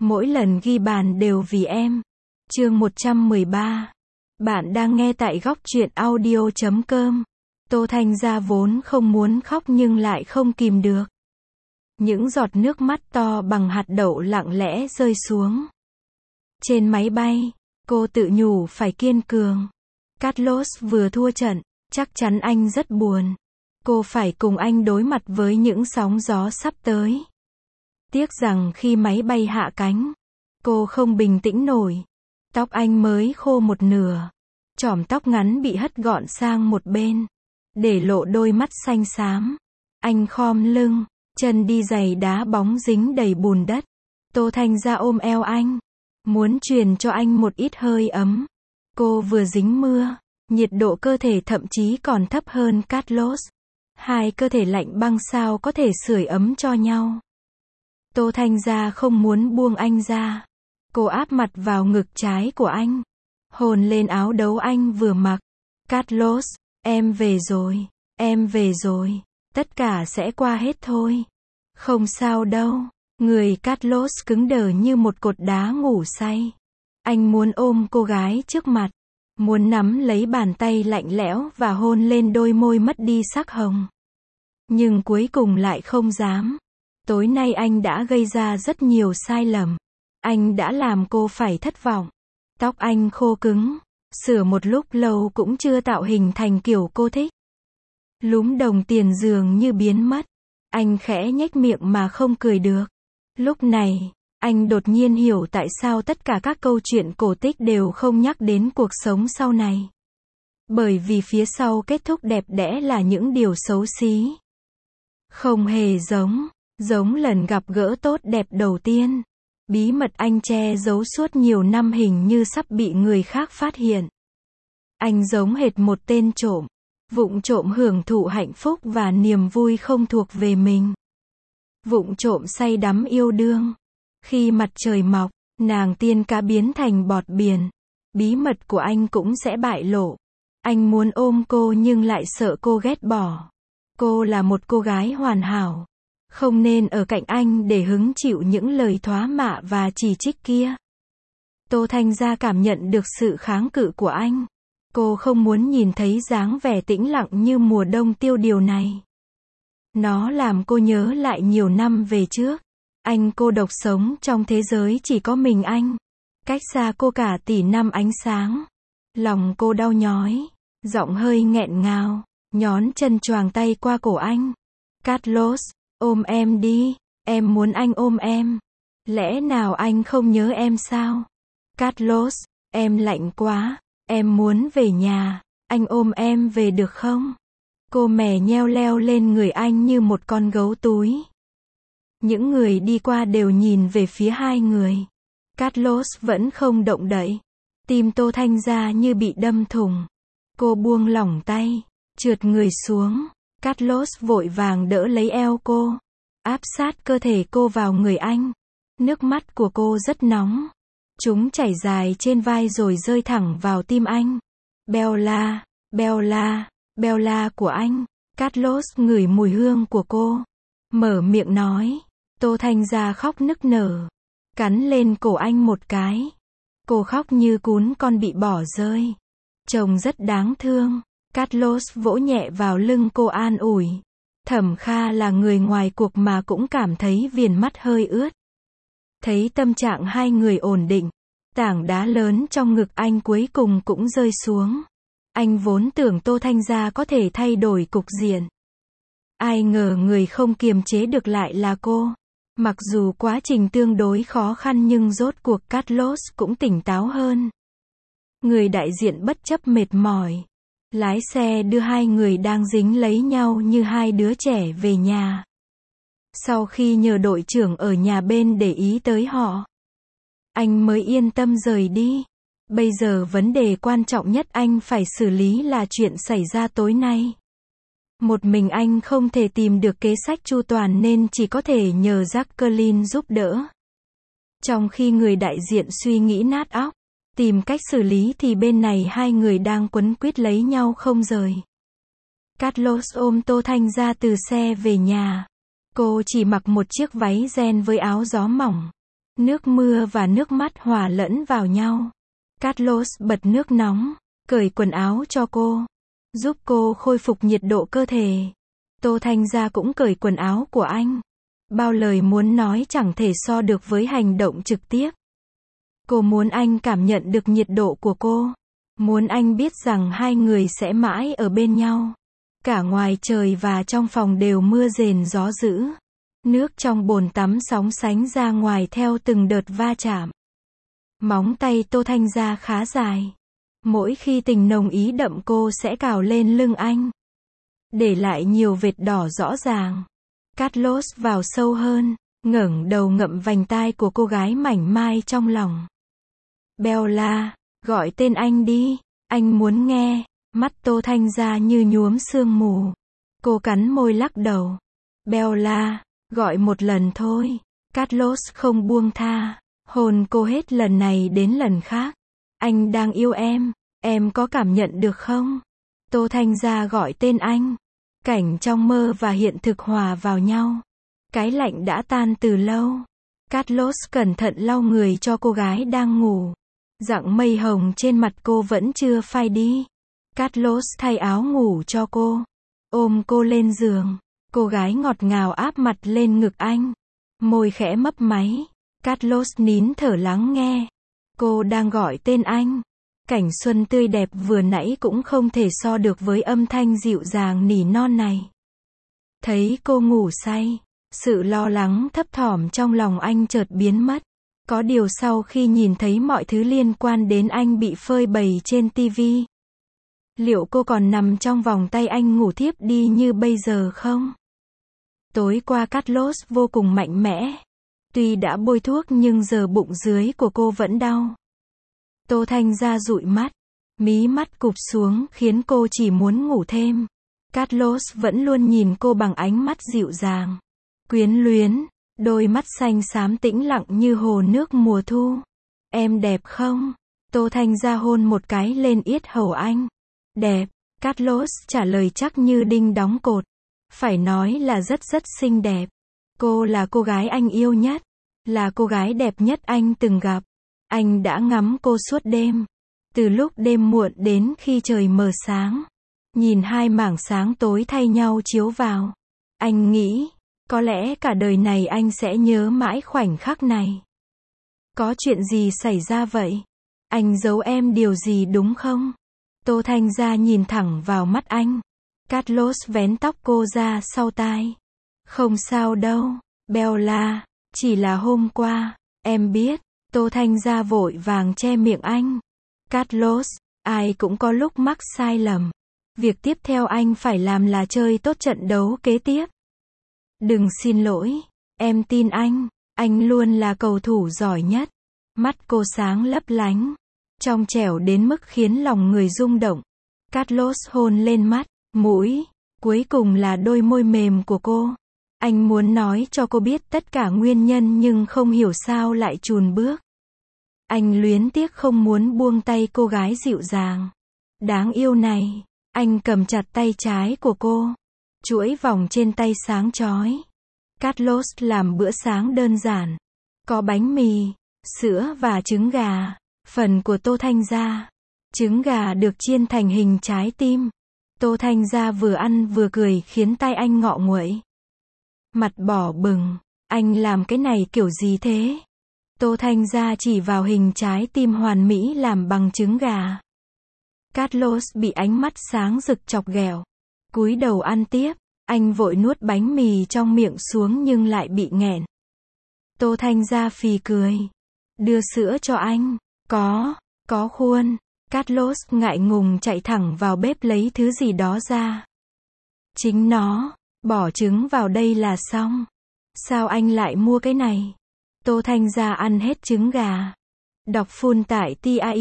Mỗi lần ghi bàn đều vì em. Chương 113. Bạn đang nghe tại góc truyện audio.com. Tô Thanh Gia vốn không muốn khóc nhưng lại không kìm được. Những giọt nước mắt to bằng hạt đậu lặng lẽ rơi xuống. Trên máy bay, cô tự nhủ phải kiên cường. Carlos vừa thua trận, chắc chắn anh rất buồn. Cô phải cùng anh đối mặt với những sóng gió sắp tới. Tiếc rằng khi máy bay hạ cánh, cô không bình tĩnh nổi. Tóc anh mới khô một nửa. Chỏm tóc ngắn bị hất gọn sang một bên, để lộ đôi mắt xanh xám. Anh khom lưng, chân đi giày đá bóng dính đầy bùn đất. Tô Thanh Gia ôm eo anh, muốn truyền cho anh một ít hơi ấm. Cô vừa dính mưa, nhiệt độ cơ thể thậm chí còn thấp hơn Carlos. Hai cơ thể lạnh băng sao có thể sưởi ấm cho nhau. Tô Thanh Gia không muốn buông anh ra. Cô áp mặt vào ngực trái của anh, hôn lên áo đấu anh vừa mặc. Carlos, em về rồi, em về rồi, tất cả sẽ qua hết thôi. Không sao đâu. Người Carlos cứng đờ như một cột đá ngủ say. Anh muốn ôm cô gái trước mặt, muốn nắm lấy bàn tay lạnh lẽo và hôn lên đôi môi mất đi sắc hồng. Nhưng cuối cùng lại không dám. Tối nay anh đã gây ra rất nhiều sai lầm. Anh đã làm cô phải thất vọng. Tóc anh khô cứng, sửa một lúc lâu cũng chưa tạo hình thành kiểu cô thích. Lúm đồng tiền dường như biến mất. Anh khẽ nhếch miệng mà không cười được. Lúc này, anh đột nhiên hiểu tại sao tất cả các câu chuyện cổ tích đều không nhắc đến cuộc sống sau này. Bởi vì phía sau kết thúc đẹp đẽ là những điều xấu xí. Không hề giống lần gặp gỡ tốt đẹp đầu tiên. Bí mật anh che giấu suốt nhiều năm hình như sắp bị người khác phát hiện. Anh giống hệt một tên trộm, vụng trộm hưởng thụ hạnh phúc và niềm vui không thuộc về mình. Vụng trộm say đắm yêu đương. Khi mặt trời mọc, nàng tiên cá biến thành bọt biển. Bí mật của anh cũng sẽ bại lộ. Anh muốn ôm cô nhưng lại sợ cô ghét bỏ. Cô là một cô gái hoàn hảo, không nên ở cạnh anh để hứng chịu những lời thoá mạ và chỉ trích kia. Tô Thanh Gia cảm nhận được sự kháng cự của anh. Cô không muốn nhìn thấy dáng vẻ tĩnh lặng như mùa đông tiêu điều này. Nó làm cô nhớ lại nhiều năm về trước. Anh cô độc sống trong thế giới chỉ có mình anh. Cách xa cô cả tỷ năm ánh sáng. Lòng cô đau nhói, giọng hơi nghẹn ngào, nhón chân choàng tay qua cổ anh. Carlos, ôm em đi, em muốn anh ôm em. Lẽ nào anh không nhớ em sao? Carlos, em lạnh quá, em muốn về nhà, anh ôm em về được không? Cô mè nheo leo lên người anh như một con gấu túi. Những người đi qua đều nhìn về phía hai người. Carlos vẫn không động đậy. Tim Tô Thanh Gia như bị đâm thủng. Cô buông lỏng tay, trượt người xuống. Carlos vội vàng đỡ lấy eo cô, áp sát cơ thể cô vào người anh. Nước mắt của cô rất nóng. Chúng chảy dài trên vai rồi rơi thẳng vào tim anh. Bella, Bella, Bella của anh. Carlos ngửi mùi hương của cô, mở miệng nói. Tô Thanh Gia khóc nức nở, cắn lên cổ anh một cái. Cô khóc như cún con bị bỏ rơi. Trông rất đáng thương. Carlos vỗ nhẹ vào lưng cô an ủi. Thẩm Kha là người ngoài cuộc mà cũng cảm thấy viền mắt hơi ướt. Thấy tâm trạng hai người ổn định, tảng đá lớn trong ngực anh cuối cùng cũng rơi xuống. Anh vốn tưởng Tô Thanh Gia có thể thay đổi cục diện. Ai ngờ người không kiềm chế được lại là cô. Mặc dù quá trình tương đối khó khăn nhưng rốt cuộc Carlos cũng tỉnh táo hơn. Người đại diện bất chấp mệt mỏi, lái xe đưa hai người đang dính lấy nhau như hai đứa trẻ về nhà. Sau khi nhờ đội trưởng ở nhà bên để ý tới họ, anh mới yên tâm rời đi. Bây giờ vấn đề quan trọng nhất anh phải xử lý là chuyện xảy ra tối nay. Một mình anh không thể tìm được kế sách chu toàn nên chỉ có thể nhờ Jacqueline giúp đỡ. Trong khi người đại diện suy nghĩ nát óc, tìm cách xử lý thì bên này hai người đang quấn quýt lấy nhau không rời. Carlos ôm Tô Thanh Gia từ xe về nhà. Cô chỉ mặc một chiếc váy ren với áo gió mỏng. Nước mưa và nước mắt hòa lẫn vào nhau. Carlos bật nước nóng, cởi quần áo cho cô, giúp cô khôi phục nhiệt độ cơ thể. Tô Thanh Gia cũng cởi quần áo của anh. Bao lời muốn nói chẳng thể so được với hành động trực tiếp. Cô muốn anh cảm nhận được nhiệt độ của cô. Muốn anh biết rằng hai người sẽ mãi ở bên nhau. Cả ngoài trời và trong phòng đều mưa rền gió dữ. Nước trong bồn tắm sóng sánh ra ngoài theo từng đợt va chạm. Móng tay Tô Thanh Gia khá dài. Mỗi khi tình nồng ý đậm cô sẽ cào lên lưng anh. Để lại nhiều vệt đỏ rõ ràng. Carlos vào sâu hơn, ngẩng đầu ngậm vành tai của cô gái mảnh mai trong lòng. Bella, gọi tên anh đi, anh muốn nghe. Mắt Tô Thanh Gia như nhuốm sương mù. Cô cắn môi lắc đầu. Bella, gọi một lần thôi. Carlos không buông tha, hôn cô hết lần này đến lần khác. Anh đang yêu em có cảm nhận được không? Tô Thanh Gia gọi tên anh. Cảnh trong mơ và hiện thực hòa vào nhau. Cái lạnh đã tan từ lâu. Carlos cẩn thận lau người cho cô gái đang ngủ. Dặng mây hồng trên mặt cô vẫn chưa phai đi. Carlos thay áo ngủ cho cô. Ôm cô lên giường. Cô gái ngọt ngào áp mặt lên ngực anh. Môi khẽ mấp máy. Carlos nín thở lắng nghe. Cô đang gọi tên anh. Cảnh xuân tươi đẹp vừa nãy cũng không thể so được với âm thanh dịu dàng nỉ non này. Thấy cô ngủ say, sự lo lắng thấp thỏm trong lòng anh chợt biến mất. Có điều sau khi nhìn thấy mọi thứ liên quan đến anh bị phơi bày trên TV, liệu cô còn nằm trong vòng tay anh ngủ thiếp đi như bây giờ không? Tối qua Carlos vô cùng mạnh mẽ. Tuy đã bôi thuốc nhưng giờ bụng dưới của cô vẫn đau. Tô Thanh Gia dụi mắt, mí mắt cụp xuống khiến cô chỉ muốn ngủ thêm. Carlos vẫn luôn nhìn cô bằng ánh mắt dịu dàng, quyến luyến, đôi mắt xanh xám tĩnh lặng như hồ nước mùa thu. Em đẹp không? Tô Thanh Gia hôn một cái lên yết hầu anh. Đẹp, Carlos trả lời chắc như đinh đóng cột. Phải nói là rất xinh đẹp. Cô là cô gái anh yêu nhất, là cô gái đẹp nhất anh từng gặp. Anh đã ngắm cô suốt đêm, từ lúc đêm muộn đến khi trời mờ sáng. Nhìn hai mảng sáng tối thay nhau chiếu vào. Anh nghĩ, có lẽ cả đời này anh sẽ nhớ mãi khoảnh khắc này. Có chuyện gì xảy ra vậy? Anh giấu em điều gì đúng không? Tô Thanh Gia nhìn thẳng vào mắt anh. Carlos vén tóc cô ra sau tai. Không sao đâu, Bella, chỉ là hôm qua, em biết. Tô Thanh Gia vội vàng che miệng anh. Carlos, ai cũng có lúc mắc sai lầm. Việc tiếp theo anh phải làm là chơi tốt trận đấu kế tiếp. Đừng xin lỗi, em tin anh luôn là cầu thủ giỏi nhất. Mắt cô sáng lấp lánh, trong trẻo đến mức khiến lòng người rung động. Carlos hôn lên mắt, mũi, cuối cùng là đôi môi mềm của cô. Anh muốn nói cho cô biết tất cả nguyên nhân nhưng không hiểu sao lại chùn bước. Anh luyến tiếc không muốn buông tay cô gái dịu dàng, đáng yêu này. Anh cầm chặt tay trái của cô, chuỗi vòng trên tay sáng chói. Carlos làm bữa sáng đơn giản, có bánh mì, sữa và trứng gà. Phần của Tô Thanh Gia, trứng gà được chiên thành hình trái tim. Tô Thanh Gia vừa ăn vừa cười khiến tai anh ngọ nguậy. Mặt đỏ bừng, anh làm cái này kiểu gì thế? Tô Thanh Gia chỉ vào hình trái tim hoàn mỹ làm bằng trứng gà. Carlos bị ánh mắt sáng rực chọc ghẹo, cúi đầu ăn tiếp. Anh vội nuốt bánh mì trong miệng xuống nhưng lại bị nghẹn. Tô Thanh Gia phì cười, đưa sữa cho anh. Có khuôn. Carlos ngại ngùng chạy thẳng vào bếp lấy thứ gì đó ra. Chính nó, bỏ trứng vào đây là xong. Sao anh lại mua cái này? Tô Thanh Gia ăn hết trứng gà. Đọc full tại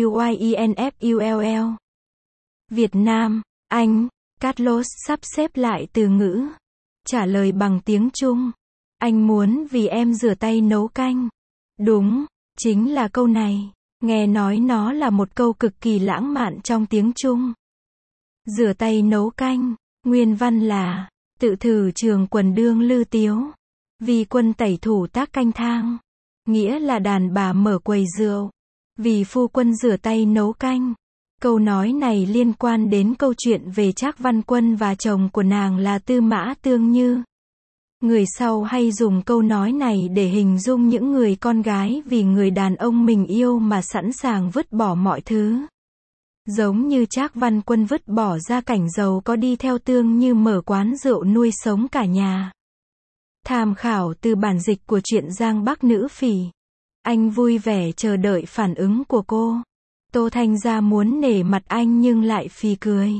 TIUYINFULL. Việt Nam, Anh. Carlos sắp xếp lại từ ngữ. Trả lời bằng tiếng Trung. Anh muốn vì em rửa tay nấu canh. Đúng, chính là câu này. Nghe nói nó là một câu cực kỳ lãng mạn trong tiếng Trung. Rửa tay nấu canh, nguyên văn là, tự thử trường quần đương lư tiếu. Vì quân tẩy thủ tác canh thang. nghĩa là đàn bà mở quầy rượu, vì phu quân rửa tay nấu canh. Câu nói này liên quan đến câu chuyện về Trác Văn Quân và chồng của nàng là Tư Mã Tương Như. Người sau hay dùng câu nói này để hình dung những người con gái vì người đàn ông mình yêu mà sẵn sàng vứt bỏ mọi thứ. Giống như Trác Văn Quân vứt bỏ gia cảnh giàu có đi theo Tương Như mở quán rượu nuôi sống cả nhà. Tham khảo từ bản dịch của truyện Giang Bắc Nữ Phỉ. Anh vui vẻ chờ đợi phản ứng của cô. Tô Thanh Gia muốn nể mặt anh nhưng lại phì cười.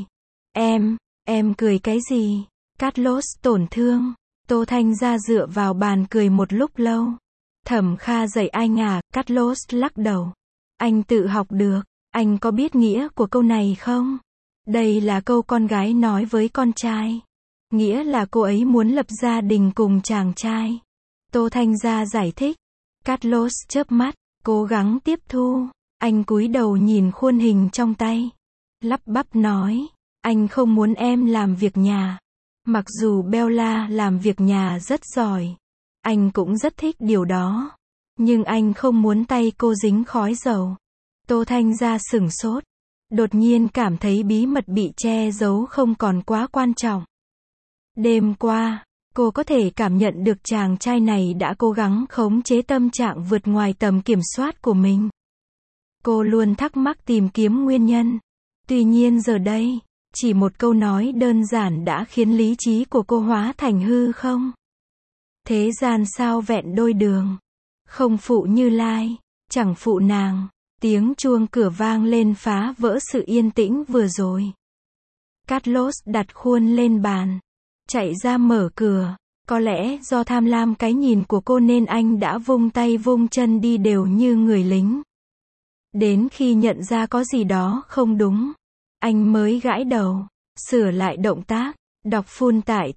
Em cười cái gì? Carlos tổn thương. Tô Thanh Gia dựa vào bàn cười một lúc lâu. Thẩm Kha dạy anh à? Carlos lắc đầu. Anh tự học được. Anh có biết nghĩa của câu này không? Đây là câu con gái nói với con trai. Nghĩa là cô ấy muốn lập gia đình cùng chàng trai. Tô Thanh Gia giải thích. Carlos chớp mắt, cố gắng tiếp thu. Anh cúi đầu nhìn khuôn hình trong tay. Lắp bắp nói. Anh không muốn em làm việc nhà. Mặc dù Bella làm việc nhà rất giỏi. Anh cũng rất thích điều đó. Nhưng anh không muốn tay cô dính khói dầu. Tô Thanh Gia sửng sốt. Đột nhiên cảm thấy bí mật bị che giấu không còn quá quan trọng. Đêm qua, cô có thể cảm nhận được chàng trai này đã cố gắng khống chế tâm trạng vượt ngoài tầm kiểm soát của mình. Cô luôn thắc mắc tìm kiếm nguyên nhân. Tuy nhiên giờ đây, chỉ một câu nói đơn giản đã khiến lý trí của cô hóa thành hư không. Thế gian sao vẹn đôi đường. Không phụ Như Lai, chẳng phụ nàng. Tiếng chuông cửa vang lên phá vỡ sự yên tĩnh vừa rồi. Carlos đặt khuôn lên bàn. Chạy ra mở cửa. Có lẽ do tham lam cái nhìn của cô nên anh đã vung tay vung chân đi đều như người lính. Đến khi nhận ra có gì đó không đúng, anh mới gãi đầu, sửa lại động tác, đọc full tại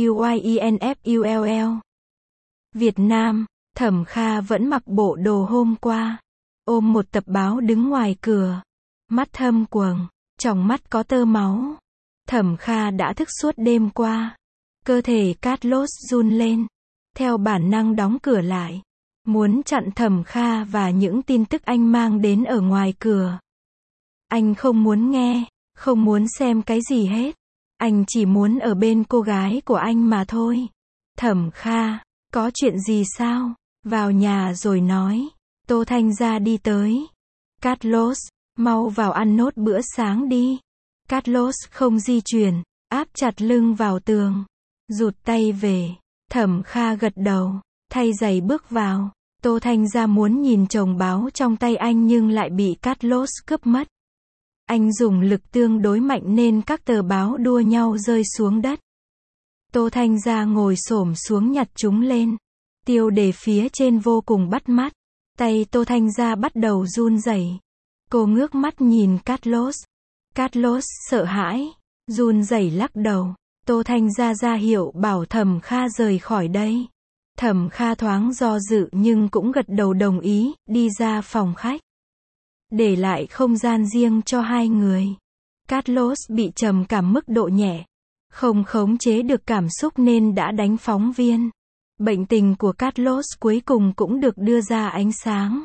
TIUYINFULL. Việt Nam, Thẩm Kha vẫn mặc bộ đồ hôm qua, ôm một tập báo đứng ngoài cửa, mắt thâm quầng, trong mắt có tơ máu. Thẩm Kha đã thức suốt đêm qua. Cơ thể Carlos run lên, theo bản năng đóng cửa lại, muốn chặn Thẩm Kha và những tin tức anh mang đến ở ngoài cửa. Anh không muốn nghe, không muốn xem cái gì hết. Anh chỉ muốn ở bên cô gái của anh mà thôi. Thẩm Kha, có chuyện gì sao? Vào nhà rồi nói. Tô Thanh Gia đi tới. Carlos, mau vào ăn nốt bữa sáng đi. Carlos không di chuyển, áp chặt lưng vào tường, rụt tay về. Thẩm Kha gật đầu, thay giày bước vào. Tô Thanh Gia muốn nhìn chồng báo trong tay anh nhưng lại bị Carlos cướp mất. Anh dùng lực tương đối mạnh nên các tờ báo đua nhau rơi xuống đất. Tô Thanh Gia ngồi xổm xuống nhặt chúng lên. Tiêu đề phía trên vô cùng bắt mắt. Tay Tô Thanh Gia bắt đầu run rẩy. Cô ngước mắt nhìn Carlos. Carlos sợ hãi, run rẩy lắc đầu. Tô Thanh Gia ra hiệu bảo Thẩm Kha rời khỏi đây. Thẩm Kha thoáng do dự nhưng cũng gật đầu đồng ý, đi ra phòng khách. Để lại không gian riêng cho hai người. Carlos bị trầm cảm mức độ nhẹ. Không khống chế được cảm xúc nên đã đánh phóng viên. Bệnh tình của Carlos cuối cùng cũng được đưa ra ánh sáng.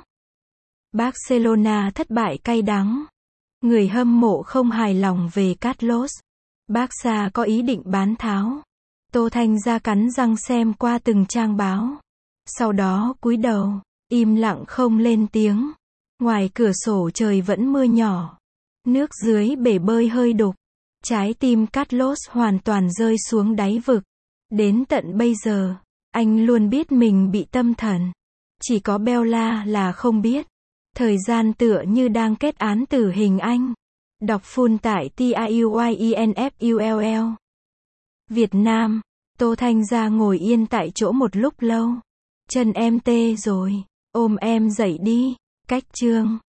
Barcelona thất bại cay đắng. Người hâm mộ không hài lòng về Carlos. Barca có ý định bán tháo. Tô Thanh Gia cắn răng xem qua từng trang báo. Sau đó cúi đầu, im lặng không lên tiếng. Ngoài cửa sổ trời vẫn mưa nhỏ. Nước dưới bể bơi hơi đục. Trái tim Carlos hoàn toàn rơi xuống đáy vực. Đến tận bây giờ, anh luôn biết mình bị tâm thần. Chỉ có Bella là không biết. Thời gian tựa như đang kết án tử hình anh. Đọc full tại TIUYINFULL. Việt Nam, Tô Thanh Gia ngồi yên tại chỗ một lúc lâu. Chân em tê rồi, ôm em dậy đi. Cách chương